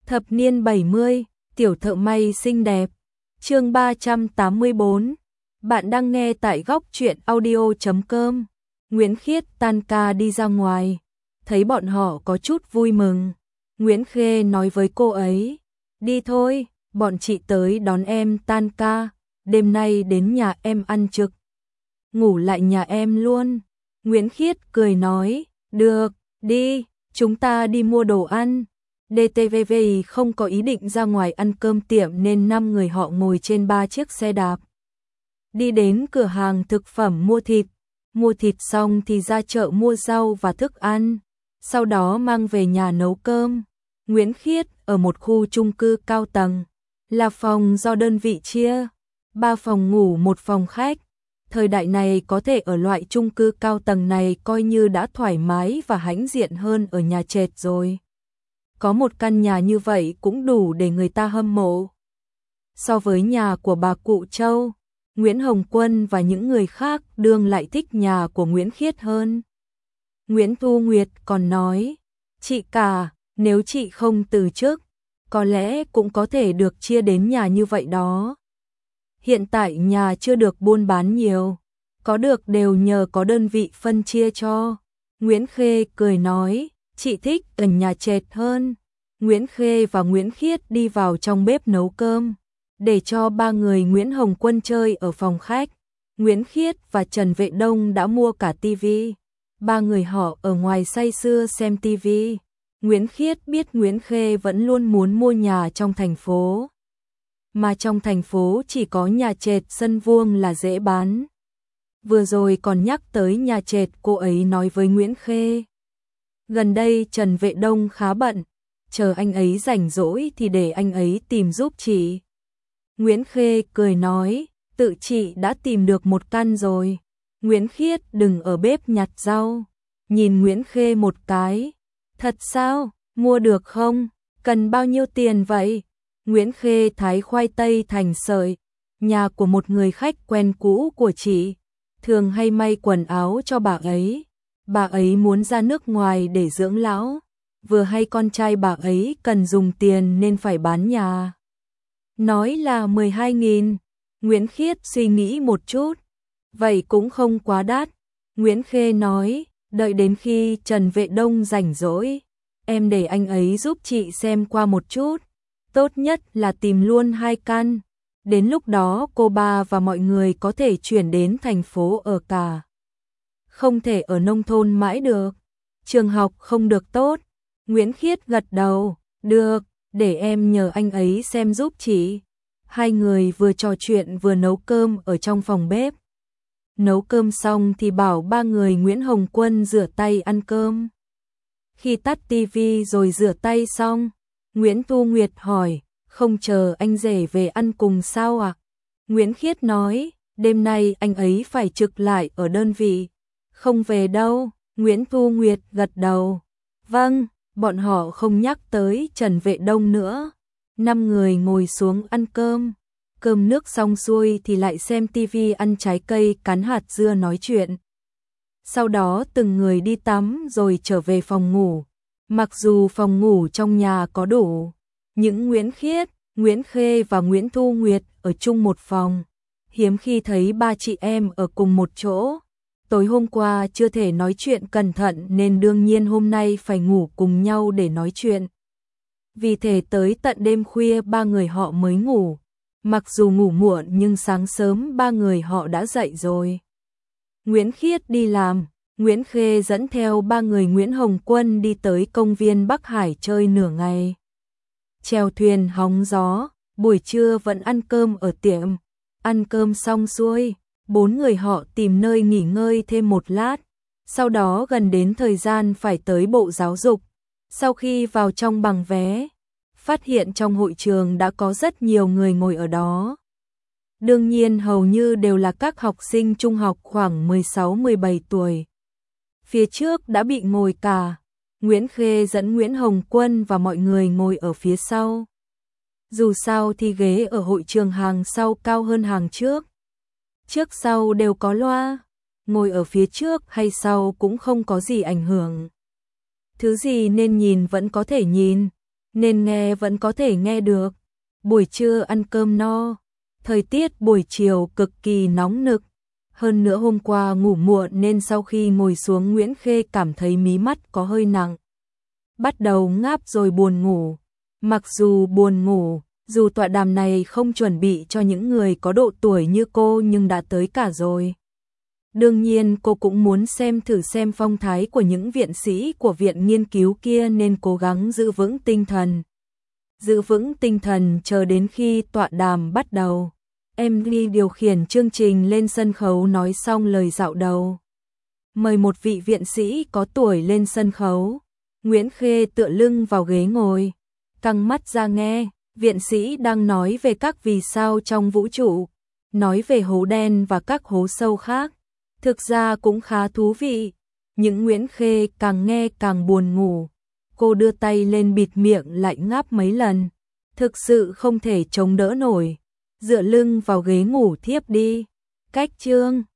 Thập niên 70, tiểu thợ may xinh đẹp. Chương 384. Bạn đang nghe tại góc truyện audio.com. Nguyễn Khiết tan ca đi ra ngoài, thấy bọn họ có chút vui mừng. Nguyễn Khê nói với cô ấy, đi thôi, bọn chị tới đón em tan ca, đêm nay đến nhà em ăn trực. Ngủ lại nhà em luôn. Nguyễn Khiết cười nói, được, đi, chúng ta đi mua đồ ăn. DTVV không có ý định ra ngoài ăn cơm tiệm nên 5 người họ ngồi trên 3 chiếc xe đạp. Đi đến cửa hàng thực phẩm mua thịt xong thì ra chợ mua rau và thức ăn, sau đó mang về nhà nấu cơm. Nguyễn Khiết ở một khu chung cư cao tầng, là phòng do đơn vị chia, 3 phòng ngủ 1 phòng khách. Thời đại này có thể ở loại chung cư cao tầng này coi như đã thoải mái và hãnh diện hơn ở nhà trệt rồi. Có một căn nhà như vậy cũng đủ để người ta hâm mộ. So với nhà của bà cụ Châu, Nguyễn Hồng Quân và những người khác đương lại thích nhà của Nguyễn Khiết hơn. Nguyễn Thu Nguyệt còn nói, chị cả, nếu chị không từ chức, có lẽ cũng có thể được chia đến nhà như vậy đó. Hiện tại nhà chưa được buôn bán nhiều, có được đều nhờ có đơn vị phân chia cho. Nguyễn Khê cười nói, chị thích ở nhà trệt hơn. Nguyễn Khê và Nguyễn Khiết đi vào trong bếp nấu cơm, để cho 3 người Nguyễn Hồng Quân chơi ở phòng khách. Nguyễn Khiết và Trần Vệ Đông đã mua cả tivi. 3 người họ ở ngoài say sưa xem tivi. Nguyễn Khiết biết Nguyễn Khê vẫn luôn muốn mua nhà trong thành phố, mà trong thành phố chỉ có nhà trệt sân vuông là dễ bán. Vừa rồi còn nhắc tới nhà trệt, cô ấy nói với Nguyễn Khê. Gần đây Trần Vệ Đông khá bận, chờ anh ấy rảnh rỗi thì để anh ấy tìm giúp chị. Nguyễn Khê cười nói, tự chị đã tìm được một căn rồi. Nguyễn Khiết đừng ở bếp nhặt rau, nhìn Nguyễn Khê một cái. Thật sao, mua được không? Cần bao nhiêu tiền vậy? Nguyễn Khê thái khoai tây thành sợi, nhà của một người khách quen cũ của chị, thường hay may quần áo cho bà ấy. Bà ấy muốn ra nước ngoài để dưỡng lão, vừa hay con trai bà ấy cần dùng tiền nên phải bán nhà. Nói là 12.000, Nguyễn Khiết suy nghĩ một chút, vậy cũng không quá đắt. Nguyễn Khê nói, đợi đến khi Trần Vệ Đông rảnh rỗi, em để anh ấy giúp chị xem qua một chút, tốt nhất là tìm luôn 2 căn. Đến lúc đó cô ba và mọi người có thể chuyển đến thành phố ở cả. Không thể ở nông thôn mãi được, trường học không được tốt. Nguyễn Khiết gật đầu, được, để em nhờ anh ấy xem giúp chị. 2 người vừa trò chuyện vừa nấu cơm ở trong phòng bếp. Nấu cơm xong thì bảo 3 người Nguyễn Hồng Quân rửa tay ăn cơm. Khi tắt tivi rồi rửa tay xong, Nguyễn Thu Nguyệt hỏi, không chờ anh rể về ăn cùng sao ạ? Nguyễn Khiết nói, đêm nay anh ấy phải trực lại ở đơn vị, không về đâu. Nguyễn Thu Nguyệt gật đầu, vâng. Bọn họ không nhắc tới Trần Vệ Đông nữa. 5 người ngồi xuống ăn cơm. Cơm nước xong xuôi thì lại xem tivi, ăn trái cây, cắn hạt dưa nói chuyện. Sau đó từng người đi tắm rồi trở về phòng ngủ. Mặc dù phòng ngủ trong nhà có đủ, những Nguyễn Khiết, Nguyễn Khê và Nguyễn Thu Nguyệt ở chung một phòng. Hiếm khi thấy 3 chị em ở cùng một chỗ. Tối hôm qua chưa thể nói chuyện cẩn thận nên đương nhiên hôm nay phải ngủ cùng nhau để nói chuyện. Vì thế tới tận đêm khuya 3 người họ mới ngủ. Mặc dù ngủ muộn nhưng sáng sớm 3 người họ đã dậy rồi. Nguyễn Khiết đi làm, Nguyễn Khê dẫn theo 3 người Nguyễn Hồng Quân đi tới công viên Bắc Hải chơi nửa ngày. Chèo thuyền hóng gió, buổi trưa vẫn ăn cơm ở tiệm. Ăn cơm xong xuôi, 4 người họ tìm nơi nghỉ ngơi thêm một lát, sau đó gần đến thời gian phải tới Bộ Giáo dục. Sau khi vào trong bằng vé, phát hiện trong hội trường đã có rất nhiều người ngồi ở đó. Đương nhiên hầu như đều là các học sinh trung học khoảng 16-17 tuổi. Phía trước đã bị ngồi cả, Nguyễn Khê dẫn Nguyễn Hồng Quân và mọi người ngồi ở phía sau. Dù sao thì ghế ở hội trường hàng sau cao hơn hàng trước. Trước sau đều có loa, ngồi ở phía trước hay sau cũng không có gì ảnh hưởng. Thứ gì nên nhìn vẫn có thể nhìn. nên nghe vẫn có thể nghe được. Buổi trưa ăn cơm no, thời tiết buổi chiều cực kỳ nóng nực. Hơn nữa hôm qua ngủ muộn nên sau khi ngồi xuống Nguyễn Khê cảm thấy mí mắt có hơi nặng. Bắt đầu ngáp rồi buồn ngủ. Mặc dù buồn ngủ, dù tọa đàm này không chuẩn bị cho những người có độ tuổi như cô nhưng đã tới cả rồi. Đương nhiên cô cũng muốn thử xem phong thái của những viện sĩ của viện nghiên cứu kia nên cố gắng giữ vững tinh thần. Giữ vững tinh thần chờ đến khi tọa đàm bắt đầu. Emily điều khiển chương trình lên sân khấu nói xong lời dạo đầu. Mời một vị viện sĩ có tuổi lên sân khấu. Nguyễn Khê tựa lưng vào ghế ngồi, căng mắt ra nghe. Viện sĩ đang nói về các vì sao trong vũ trụ, nói về hố đen và các hố sâu khác. Thực ra cũng khá thú vị. Nhưng Nguyễn Khê càng nghe càng buồn ngủ. Cô đưa tay lên bịt miệng lại ngáp mấy lần. Thực sự không thể chống đỡ nổi. Dựa lưng vào ghế ngủ thiếp đi. Cách chương